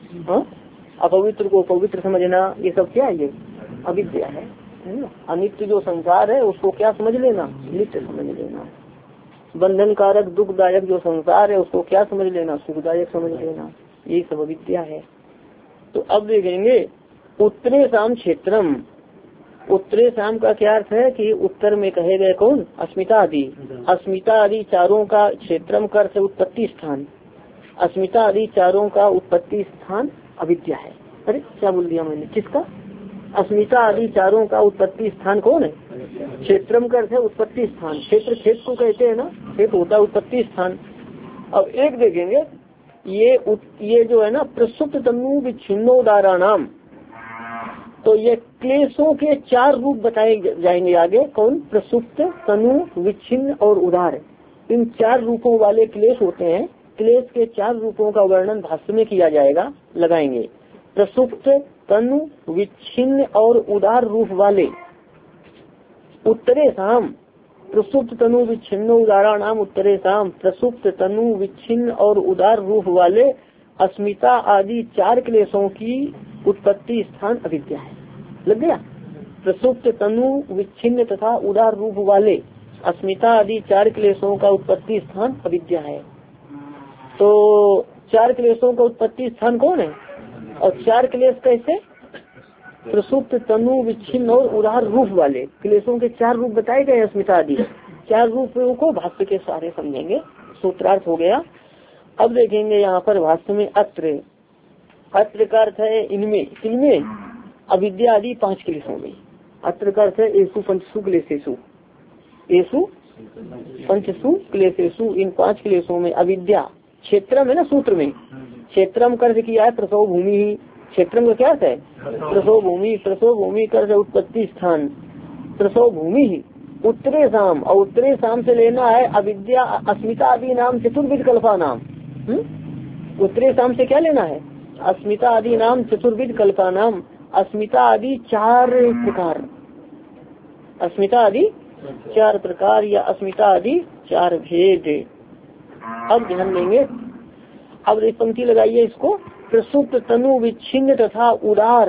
Speaker 1: अपवित्र को पवित्र समझना, ये सब क्या है? ये अविद्या है ना। अनित्य जो संसार है उसको क्या समझ लेना? नित्य समझ लेना। बंधन कारक दुखदायक जो संसार है उसको क्या समझ लेना? सुखदायक समझ लेना। ये सब अविद्या है। तो अब देखेंगे उत्तरे शाम क्षेत्रम। उत्तरे शाम का क्या अर्थ है कि उत्तर में कहे गए कौन? अस्मिता आदि। अस्मिता आदि चारों का क्षेत्रम का अर्थ उत्पत्ति स्थान। अस्मिता आदि चारों का उत्पत्ति स्थान अविद्या है। अरे क्या बोल दिया मैंने? किसका? अस्मिता आदि चारों का उत्पत्ति स्थान कौन है? क्षेत्रम का अर्थ है उत्पत्ति स्थान। क्षेत्र खेत को कहते हैं ना, खेत होता है उत्पत्ति स्थान। अब एक देखेंगे, ये जो है ना प्रसुप्त तनु विच्छिन्नोदाहरणाम, तो ये क्लेशों के 4 रूप बताए जाएंगे आगे। कौन? प्रसुप्त, तनु, विच्छिन्न और उदार। इन 4 रूपों वाले क्लेश होते हैं। क्लेश के 4 रूपों का वर्णन भाष्य में किया जाएगा, लगाएंगे। प्रसुप्त, तनु, विच्छिन्न और उदार रूप वाले उत्तरे शाम, प्रसुप्त तनु विच्छिन्न उदारा नाम उत्तरे शाम, प्रसुप्त तनु विच्छिन्न और उदार रूप वाले अस्मिता आदि 4 क्लेशों की उत्पत्ति स्थान अविद्या है। लग गया? प्रसुप्त तनु विच्छिन्न तथा उदार रूप वाले अस्मिता आदि 4 क्लेशों का उत्पत्ति स्थान अविद्या है। तो 4 क्लेशों का उत्पत्ति स्थान कौन है? और 4 क्लेश कैसे? प्रसुप्त, तनु, विच्छिन्न और उदार रूप वाले क्लेशों के 4 रूप बताए गए। अस्मिता आदि 4 रूपों को भाष्य के सारे समझेंगे। सूत्रार्थ हो गया। अब देखेंगे यहाँ पर भाष्य में अत्र। अत्र का अर्थ है इनमें, किनमें? अविद्या आदि 5 क्लेशों में। अत्र का अर्थ है एसु पंचसु क्लेशेषु, एसु पंचसु क्लेशेषु, इन 5 क्लेशों में अविद्या। क्षेत्रम है ना सूत्र में, क्षेत्रम कर्ज किया है प्रसव भूमि ही, क्षेत्रम का क्या है? प्रसव भूमि। प्रसव भूमि कर उत्पत्ति स्थान। प्रसव भूमि ही उत्तरे शाम, और उत्तरे शाम से लेना है अविद्या अस्मिता आदि नाम चतुर्विध कल्पा नाम। उत्तरे शाम से क्या लेना है? अस्मिता आदि नाम चतुर्विध कल्पा नाम। अस्मिता आदि 4 प्रकार, अस्मिता आदि 4 प्रकार या अस्मिता आदि 4 भेद। अब ध्यान देंगे, अब एक पंक्ति लगाइए इसको। प्रसुप्त तनु विच्छिन्न तथा उदार,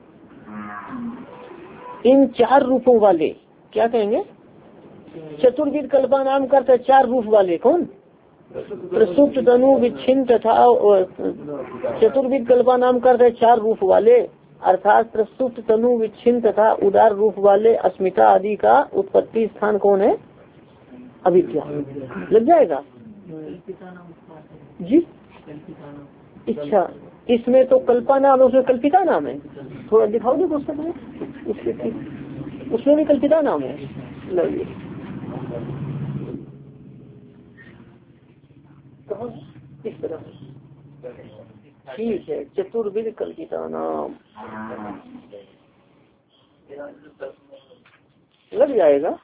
Speaker 1: इन 4 रूपों वाले क्या कहेंगे? चतुर्विध कल्पा नाम करते 4 रूप वाले। कौन? प्रसुप्त तनु विच्छिन्न तथा चतुर्विध कल्पा नाम करते 4 रूप वाले, अर्थात प्रसुप्त तनु विच्छिन्न तथा उदार रूप वाले अस्मिता आदि का उत्पत्ति स्थान कौन है? अविद्या। लग जाएगा जी। इच्छा, इसमें तो कल्पा नाम है, उसमें कल्पिता नाम है। थोड़ा दिखाओ जी पुस्तक में, उसमें भी कल्पिता नाम है। लगे तो इस तरह ठीक है। चतुर्विध कल्पिता नाम लग जाएगा।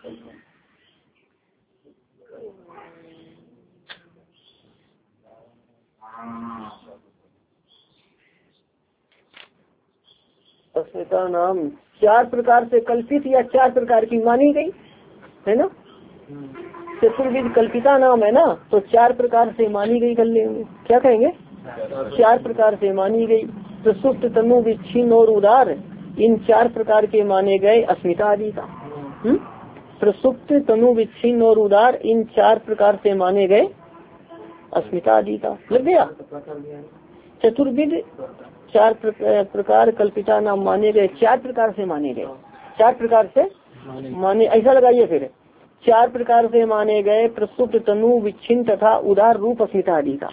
Speaker 1: अस्मिता नाम 4 प्रकार से कल्पित या 4 प्रकार की मानी गई है ना। चतुर्विध कल्पिता नाम है ना, तो 4 प्रकार से मानी गई कर लेंगे। क्या कहेंगे? 4 प्रकार से मानी गई। प्रसुप्त तनु विच्छिन्न और उदार, इन 4 प्रकार के माने गए अस्मिता आदि का। प्रसुप्त तनु विच्छिन्न और उदार, इन 4 प्रकार से माने गए अस्मिता आदि का। लग गया। चतुर्विध 4 प्रकार कल्पिता नाम माने गए, 4 प्रकार से माने गए। 4 प्रकार से माने, ऐसा लगाइए फिर। 4 प्रकार से माने गए प्रसुप्त तनु विच्छिन्न तथा उदार रूप अस्मिता आदि का।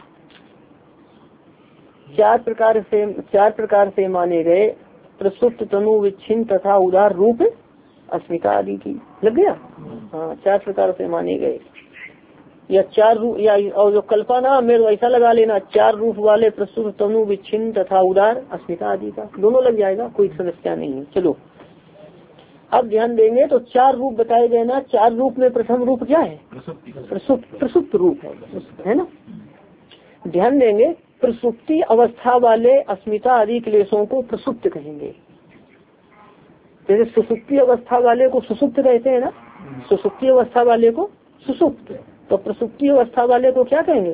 Speaker 1: 4 प्रकार से माने गए प्रसुप्त तनु विच्छिन्न तथा उदार रूप अस्मिता आदि की। लग गया। हाँ, 4 प्रकार से माने गए या 4 रूप, या और जो कल्पना में वैसा लगा लेना 4 रूप वाले प्रसुप्त तनु विच्छिन्न तथा उदार अस्मिता आदि का। दोनों लग जाएगा, कोई समस्या नहीं है। चलो अब ध्यान देंगे तो 4 रूप बताए गए ना। 4 रूप में प्रथम रूप क्या है? प्रसुप्त रूप है ना। ध्यान देंगे, प्रसुप्ति अवस्था वाले अस्मिता आदि क्लेशों को प्रसुप्त कहेंगे। जैसे सुसुप्ति अवस्था वाले को सुसुप्त कहते हैं ना, सुसुप्ति अवस्था वाले को सुसुप्त, तो प्रसुप्ति अवस्था वाले को क्या कहेंगे?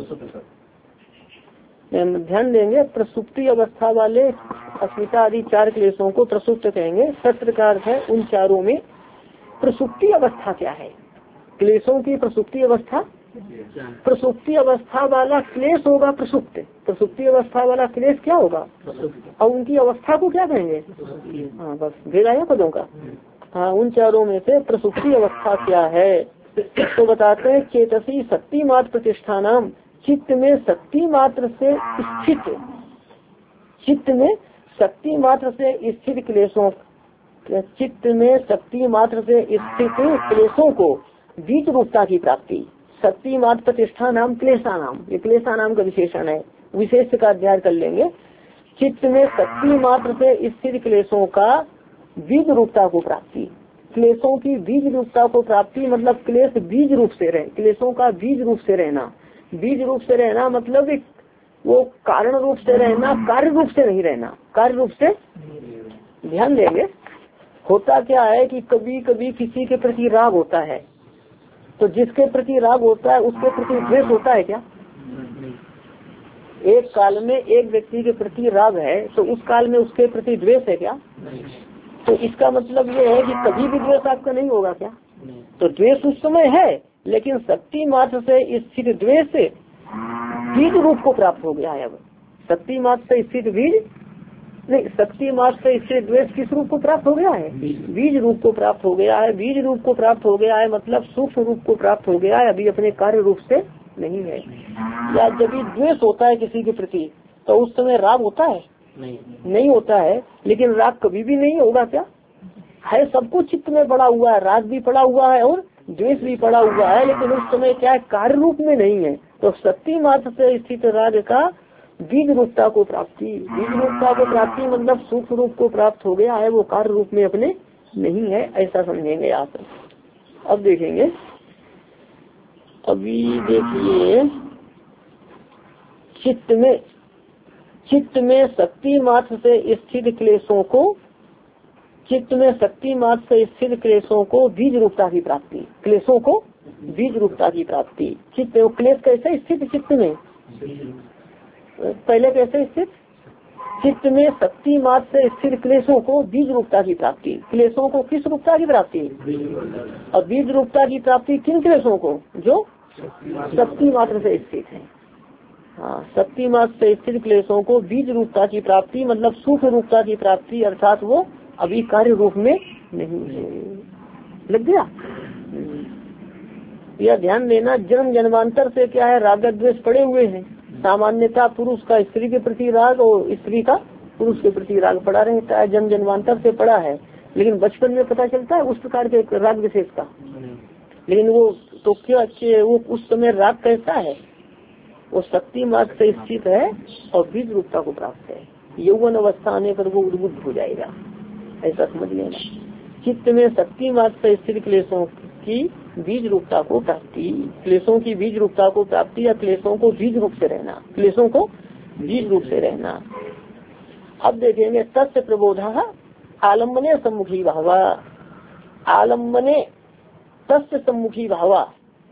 Speaker 1: ध्यान देंगे, प्रसुप्ति अवस्था वाले अस्मिता आदि 4 क्लेशों को प्रसुप्त कहेंगे। सत्र का अर्थ है उन 4 में प्रसुप्ति अवस्था क्या है? क्लेशों की प्रसुप्ति अवस्था। प्रसुप्ति अवस्था वाला क्लेश होगा प्रसुप्त। प्रसुप्ति अवस्था वाला क्लेश क्या होगा? और उनकी अवस्था को क्या कहेंगे? हाँ, बस भेद आया पदों का। हाँ, उन 4 में से प्रसुप्ति अवस्था क्या है तो बताते हैं, चेतसी शक्ति मात्र प्रतिष्ठानाम, चित्त में शक्ति मात्र से स्थित, चित्त में शक्ति मात्र से स्थित क्लेशों, चित्त में शक्ति मात्र से स्थित क्लेशों को बीज रूपता की प्राप्ति। शक्ति मात्र प्रतिष्ठा नाम क्लेशा नाम, ये क्लेशा नाम का विशेषण है, विशेष का अध्ययन कर लेंगे। चित्त में शक्ति मात्र से स्थित क्लेशों का बीज रूपता को प्राप्ति। क्लेशों की बीज रूपता को प्राप्ति मतलब क्लेश बीज रूप से रहे, क्लेशों का बीज रूप से रहना। बीज रूप से रहना मतलब वो कारण रूप से रहना, कार्य रूप से नहीं रहना, कार्य रूप से। ध्यान देंगे, होता क्या है कि कभी कभी किसी के प्रति राग होता है, तो जिसके प्रति राग होता है उसके प्रति द्वेष होता है क्या? एक काल में एक व्यक्ति के प्रति राग है तो उस काल में उसके प्रति द्वेष है क्या? तो इसका मतलब ये है कि कभी भी द्वेष आपका नहीं होगा क्या? तो द्वेष उस समय है, लेकिन शक्ति मात्र से स्थित द्वेष बीज रूप को प्राप्त हो गया है। अब शक्ति मात्र से स्थित बीज नहीं, शक्ति मात्र से स्थित द्वेष किस रूप को प्राप्त हो गया है? बीज रूप को प्राप्त हो गया है। बीज रूप को प्राप्त हो गया है मतलब सूक्ष्म रूप को प्राप्त हो गया है, अभी अपने कार्य रूप से नहीं है। या जब भी द्वेष होता है किसी के प्रति तो उस समय राग होता है? नहीं होता है, लेकिन राग कभी भी नहीं होगा क्या? है, सबको चित्त में पड़ा हुआ है, राग भी पड़ा हुआ है और द्वेष भी पड़ा हुआ है, लेकिन उस समय क्या है? कार्य रूप में नहीं है। तो शक्ति मात्र से स्थित राग का बीज रूपता को प्राप्ति। बीज रूपता को प्राप्ति मतलब सूक्ष्म रूप को प्राप्त हो गया है, वो कार्य रूप में अपने नहीं है, ऐसा समझेंगे आप। अब देखेंगे, अभी देखिए, चित्त में शक्ति मात्र से स्थित क्लेशों को, चित्त में शक्ति मात्र से स्थित क्लेशों को बीज रूपता की प्राप्ति, क्लेशों को बीज रूपता की प्राप्ति। चित्त क्लेश कैसे स्थित, चित्त में पहले कैसे स्थित, चित्त में शक्ति मात्र से स्थित क्लेशों को बीज रूपता की प्राप्ति। क्लेशों को किस रूपता की प्राप्ति, और बीज रूपता की प्राप्ति किन क्लेशों को, जो शक्ति मात्र से स्थित है। हाँ, शक्ति मात्र से स्थित क्लेशों को बीज रूपता की प्राप्ति मतलब सूक्ष्म रूपता की प्राप्ति, अर्थात वो अभी कार्य रूप में नहीं है। लग गया? यह ध्यान देना, जन्म जन्मांतर से क्या है, राग द्वेष पड़े हुए हैं। सामान्यतः पुरुष का स्त्री के प्रति राग और स्त्री का पुरुष के प्रति राग पड़ा रहता है, जन्म जन्मांतर से पड़ा है। लेकिन बचपन में पता चलता है उस प्रकार के राग विशेष का, लेकिन वो तो क्या वो उस समय राग कैसा है, वो शक्ति मार्ग से स्थित है और बीज रूपता को प्राप्त है। यौवन अवस्था आने पर वो उद्बुद्ध हो जाएगा, ऐसा समझ लेना। चित्त में शक्ति मार्ग से स्थित क्लेशों की बीज रूपता को प्राप्ति, क्लेशों की बीज रूपता को प्राप्ति या क्लेशों को बीज रूप से रहना, क्लेशों को बीज रूप से रहना। अब देखेंगे, तस्य प्रबोधा आलम्बने सम्मुखी भावा, आलम्बने तस्य सम्मुखी भावा,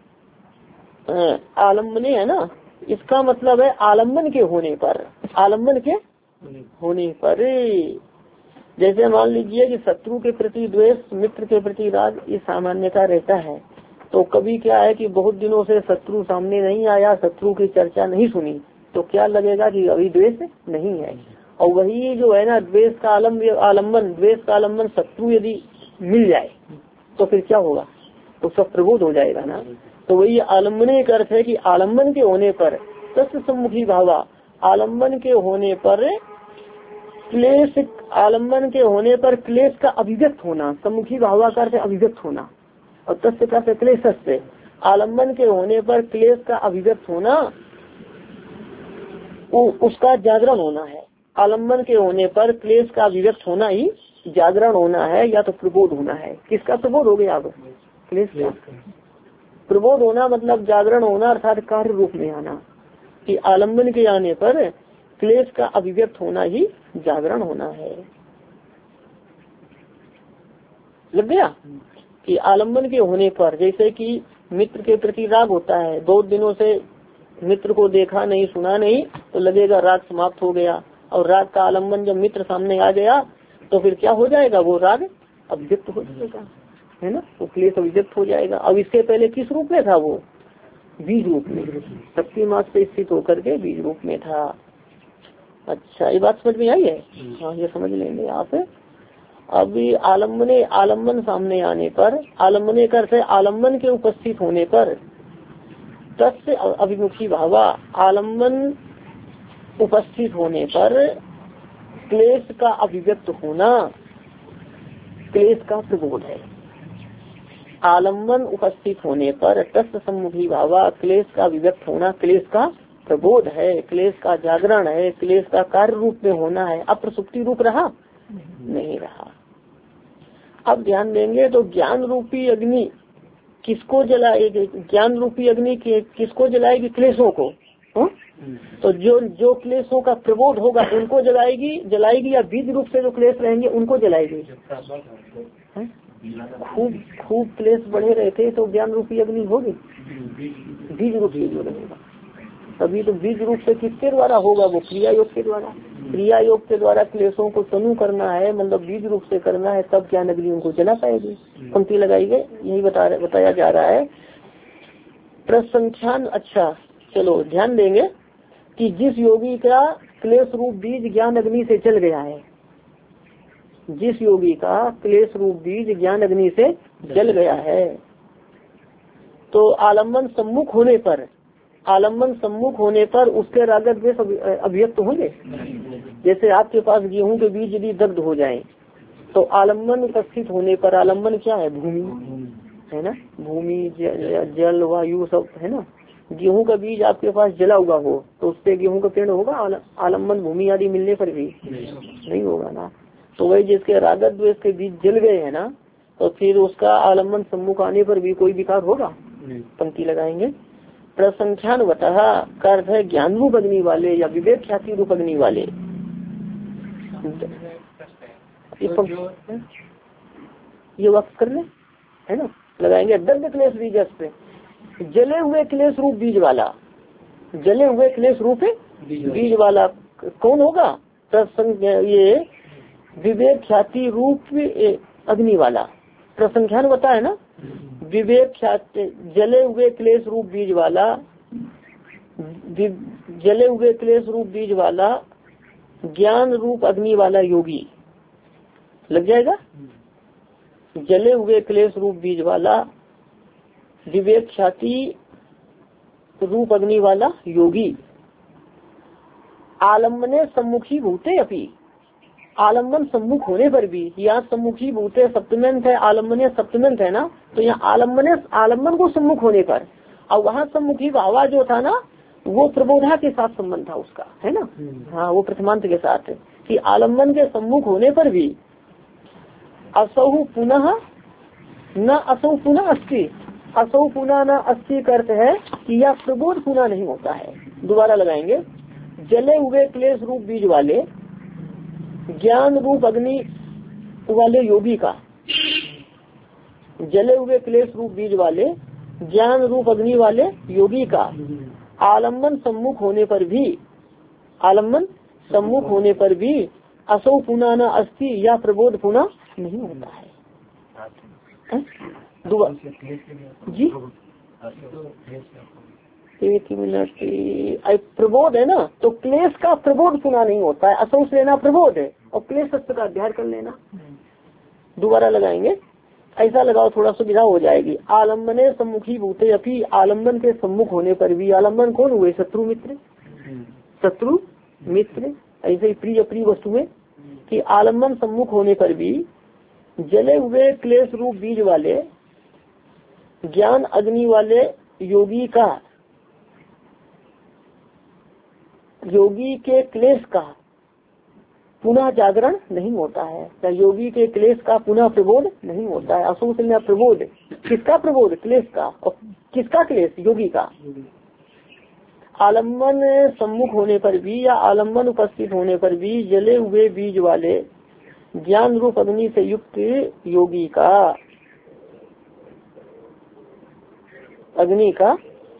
Speaker 1: आलम्बने है ना, इसका मतलब है आलम्बन के होने पर, आलम्बन के होने पर। जैसे मान लीजिए कि शत्रु के प्रति द्वेष, मित्र के प्रति राग, ये सामान्यता रहता है। तो कभी क्या है कि बहुत दिनों से शत्रु सामने नहीं आया, शत्रु की चर्चा नहीं सुनी, तो क्या लगेगा कि अभी द्वेष नहीं है। और वही जो है ना द्वेष का आलम्बन, द्वेष का आलम्बन शत्रु यदि मिल जाए तो फिर क्या होगा, तो सब प्रबोध हो जाएगा ना। तो वही आलम्बने का अर्थ है कि आलम्बन के होने पर, तस्य सम्मुखी भावा, आलम्बन के होने पर क्लेश, आलम्बन के होने पर क्लेश का अभिव्यक्त होना, सम्मुखी भावा का अर्थ अभिव्यक्त होना, और तस्य का क्लेश से, आलम्बन के होने पर क्लेश का अभिव्यक्त होना, उसका जागरण होना है। आलम्बन के होने पर क्लेश का अभिव्यक्त होना ही जागरण होना है, या तो प्रबोध होना है। किसका प्रबोध हो गया? अब क्लेश का प्रबोध होना मतलब जागरण होना, अर्थात कार्य रूप में आना। कि आलम्बन के आने पर क्लेश का अभिव्यक्त होना ही जागरण होना है। लग गया? कि आलम्बन के होने पर, जैसे कि मित्र के प्रति राग होता है, 2 दिनों से मित्र को देखा नहीं, सुना नहीं, तो लगेगा राग समाप्त हो गया। और राग का आलम्बन जब मित्र सामने आ गया तो फिर क्या हो जाएगा, वो राग अभिव्यक्त हो जाएगा, है ना, वो क्लेश अभिव्यक्त हो जाएगा। अब इसके पहले किस रूप में था, वो बीज रूप में, शक्ति मार्ग से स्थित होकर के बीज रूप में था। अच्छा, ये बात समझ में आई है? हाँ, ये समझ लेंगे आप। अभी आलम्बने, आलम्बन सामने आने पर, आलम्बने करते आलम्बन के उपस्थित होने पर, तस्य अभिमुखी भावा, आलम्बन उपस्थित होने पर क्लेश का अभिव्यक्त होना क्लेश का प्रबोध है। आलम्बन उपस्थित होने पर तस्य सम्मुखी भावा, क्लेश का अभिव्यक्त होना क्लेश का प्रबोध है, क्लेश का जागरण है, क्लेश का कार्य रूप में होना है। अप्रसुप्ति रूप रहा नहीं रहा। अब ध्यान देंगे तो ज्ञान रूपी अग्नि किसको जलाएगी, ज्ञान रूपी अग्नि किसको जलाएगी, क्लेशों को। तो जो क्लेशों का प्रबोध होगा उनको जलाएगी या बीज रूप से जो क्लेश रहेंगे उनको जलाएगी। खूब क्लेश बढ़े रहते तो ज्ञान रूपी अग्नि होगी, बीज रूप से जो रहेगा तभी तो। बीज रूप से किसके द्वारा होगा, वो क्रिया योग के द्वारा। क्रिया योग के द्वारा क्लेशों को तनु करना है, मतलब बीज रूप से करना है, तब ज्ञान अग्नि उनको जला पाएगी। पंक्ति लगाई गई, यही बताया जा रहा है प्रसंख्यान। अच्छा चलो ध्यान देंगे कि जिस योगी का क्लेश रूप बीज ज्ञान अग्नि से जल गया है, जिस योगी का क्लेश रूप बीज ज्ञान अग्नि से जल गया है, तो आलम्बन सम्मुख होने पर, आलम्बन सम्मुख होने पर उसके राग द्वेष अभिव्यक्त होंगे। जैसे आपके पास गेहूं के बीज यदि दग्ध हो जाए तो आलम्बन उपस्थित होने पर, आलम्बन क्या है, भूमि है ना, भूमि जल वायु सब है ना, गेहूं का बीज आपके पास जला हुआ हो तो उससे गेहूं का पेड़ होगा आलम्बन भूमि आदि मिलने पर भी नहीं होगा ना। तो वही जिसके रागत द्वेष के बीज जल गए हैं ना, तो फिर उसका आलम्बन सम्मुख आने पर भी कोई विकार होगा। पंक्ति लगाएंगे। प्रसंख्यान वतः का अर्थ है ज्ञान रूप अग्नि वाले या विवेक ख्याति रूप अग्नि वाले। ये वक्त कर ले है ना, लगाएंगे दग्ध क्लेश बीज पे, जले हुए क्लेश रूप बीज वाला, जले हुए क्लेश रूप बीज वाला कौन होगा? ये विवेक ख्याति रूप अग्नि वाला। प्रसंख्यान बता है ना, विवेक ख्याति जले हुए क्लेश रूप बीज वाला, जले हुए क्लेश रूप बीज वाला, ज्ञान रूप अग्नि वाला योगी। लग जाएगा। जले हुए क्लेश रूप बीज वाला, विवेक ख्याति रूप अग्नि वाला योगी। आलम्बने सम्मुखी भूते अपि, आलम्बन सम्मुख होने पर भी, यहाँ सम्मुखी भूते सप्तम्यंत है, आलम्बने सप्तम्यंत है ना, तो यहाँ आलम्बन को सम्मुख होने पर, और वहाँ सम्मुखी भावा जो था ना वो प्रबोधा के साथ संबंध था उसका, है ना। हाँ, वो प्रथमांत के साथ कि आलम्बन के सम्मुख होने पर भी असौ पुनः न असौ पुनः अस्ति, असौ पुनः न अस्ति का अर्थ है कि यह प्रबोध पुनः नहीं होता है। दोबारा लगाएंगे। जले हुए क्लेश रूप बीज वाले, ज्ञान रूप अग्नि वाले योगी का, जले हुए क्लेश रूप बीज वाले, ज्ञान रूप अग्नि वाले योगी का आलम्बन सम्मुख होने पर भी, आलम्बन सम्मुख होने पर भी असौ पुनः न अस्ति या प्रबोध पुनः नहीं होता है। जी एक मिनट, प्रबोध है ना, तो क्लेश का प्रबोध पुनः नहीं होता है। असौ से लेना प्रबोध है और क्लेश शब्द का अध्ययन कर लेना। दोबारा लगाएंगे, ऐसा लगाओ थोड़ा सुविधा हो जाएगी। आलम्बने सम्मुखी भूते अपि, आलम्बन के सम्मुख होने पर भी, आलम्बन कौन हुए? शत्रु मित्र, शत्रु मित्र, ऐसे ही प्रिय अप्रिय वस्तुएं, कि आलम्बन सम्मुख होने पर भी जले हुए क्लेश रूप बीज वाले, ज्ञान अग्नि वाले योगी का, योगी के क्लेश का पुनः जागरण नहीं होता है, या योगी के क्लेश का पुनः प्रबोध नहीं होता है। असुर प्रबोध, किसका प्रबोध? क्लेश का। और किसका क्लेश? योगी का। आलम्बन सम्मुख होने पर भी या आलम्बन उपस्थित होने पर भी जले हुए बीज वाले, ज्ञान रूप अग्नि से युक्त योगी का, अग्नि का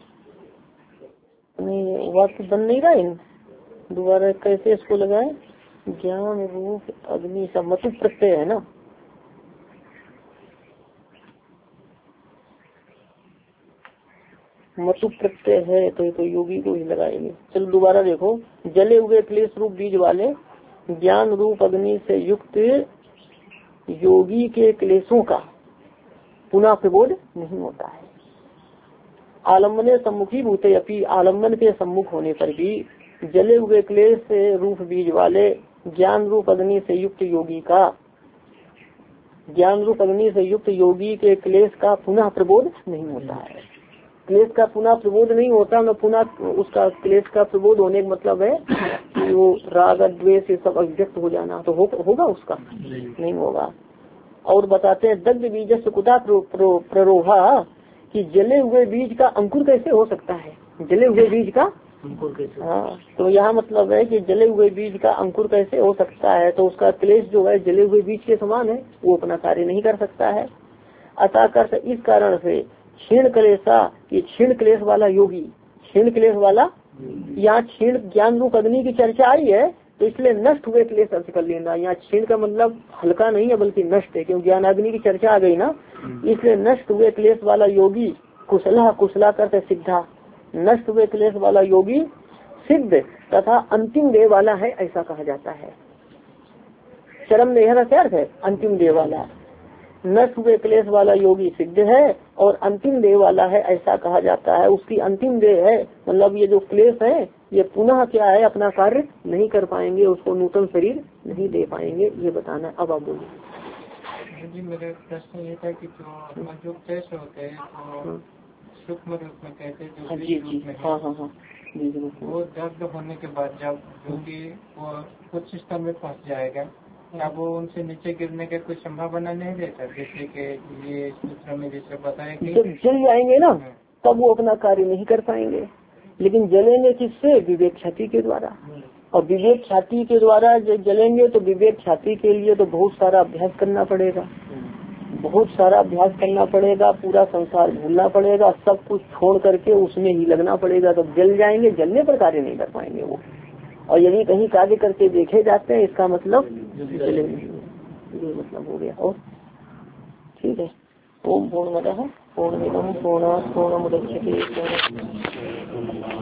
Speaker 1: वाक्य बन नहीं रहा है। दोबारा कैसे इसको लगाए? ज्ञान रूप अग्नि का मतु प्रत्यय है ना, मतु प्रत्यय है तो योगी को ही लगाएंगे। चलो दोबारा देखो। जले हुए क्लेश रूप बीज वाले, ज्ञान रूप अग्नि से युक्त योगी के क्लेशों का पुनः प्रबोध नहीं होता है। आलम्बने सम्मुखी भूते अपि, आलम्बन के सम्मुख होने पर भी जले हुए क्लेश रूप बीज वाले, ज्ञान रूप अग्नि से युक्त योगी का, ज्ञान रूप अग्नि से युक्त योगी के क्लेश का पुनः प्रबोध नहीं होता है। क्लेश का पुनः प्रबोध नहीं होता, न पुनः उसका क्लेश का प्रबोध होने का मतलब है कि वो राग द्वेष ये सब अव्यक्त हो जाना, तो होगा उसका नहीं होगा। और बताते हैं दग्ध बीज से कुता प्ररोहा, कि जले हुए बीज का अंकुर कैसे हो सकता है? जले हुए बीज का अंकुर कैसे? हाँ, तो यहाँ मतलब है कि जले हुए बीज का अंकुर कैसे हो सकता है, तो उसका क्लेश जो है जले हुए बीज के समान है, वो अपना कार्य नहीं कर सकता है। अतः कर इस कारण से क्षीण क्लेशा, ये क्षीण क्लेश वाला योगी, क्षीण क्लेश वाला, यहाँ क्षीण ज्ञान रूप अग्नि की चर्चा आई है तो इसलिए नष्ट हुए क्लेश अर्थ कर लेना। यहाँ क्षीण का मतलब हल्का नहीं है बल्कि नष्ट है, क्योंकि ज्ञान अग्नि की चर्चा आ गई ना, इसलिए नष्ट हुए क्लेश वाला योगी, कुशला, कुशला करते सिद्धा, नष्ट हुए क्लेश वाला योगी सिद्ध तथा अंतिम देह वाला है, ऐसा कहा जाता है। चरम देह का अर्थ है अंतिम देह वाला। नष्ट हुए क्लेश वाला योगी सिद्ध है और अंतिम देह वाला है, ऐसा कहा जाता है। उसकी अंतिम देह है, मतलब ये जो क्लेश है ये पुनः क्या है, अपना कार्य नहीं कर पाएंगे, उसको नूतन शरीर नहीं दे पाएंगे, ये बताना। अब आप बोलिए।
Speaker 2: जी मेरे प्रश्न ये था कि जो क्लेश होते हैं तो सूक्ष्म रूप में कहते हैं,
Speaker 1: हाँ
Speaker 2: जो
Speaker 1: जी
Speaker 2: बीज
Speaker 1: जी
Speaker 2: रूप में है,
Speaker 1: हाँ बीज रूप में।
Speaker 2: वो दर्द होने के बाद जब क्योंकि वो कुछ स्तर में पहुंच जाएगा, अब वो उनसे नीचे गिरने का कोई संभावना नहीं रहता, जैसे कि ये सूत्र में जैसे बताया कि
Speaker 1: जब जल जाएंगे ना तब वो अपना कार्य नहीं कर पाएंगे, लेकिन जलेंगे किससे? विवेक ख्याति के द्वारा। और विवेक ख्याति के द्वारा जब जलेंगे तो विवेक ख्याति के लिए तो बहुत सारा अभ्यास करना पड़ेगा, बहुत सारा अभ्यास करना पड़ेगा, पूरा संसार भूलना पड़ेगा, सब कुछ छोड़ करके उसमें ही लगना पड़ेगा, तब जल जाएंगे। जलने पर कार्य नहीं कर पाएंगे वो। और यदि कहीं कार्य करके देखे जाते हैं इसका मतलब जले नहीं, ये मतलब हो गया। और ठीक है, ओम पूर्णमदः पूर्णमिदं पूर्णात् पूर्णमुदच्यते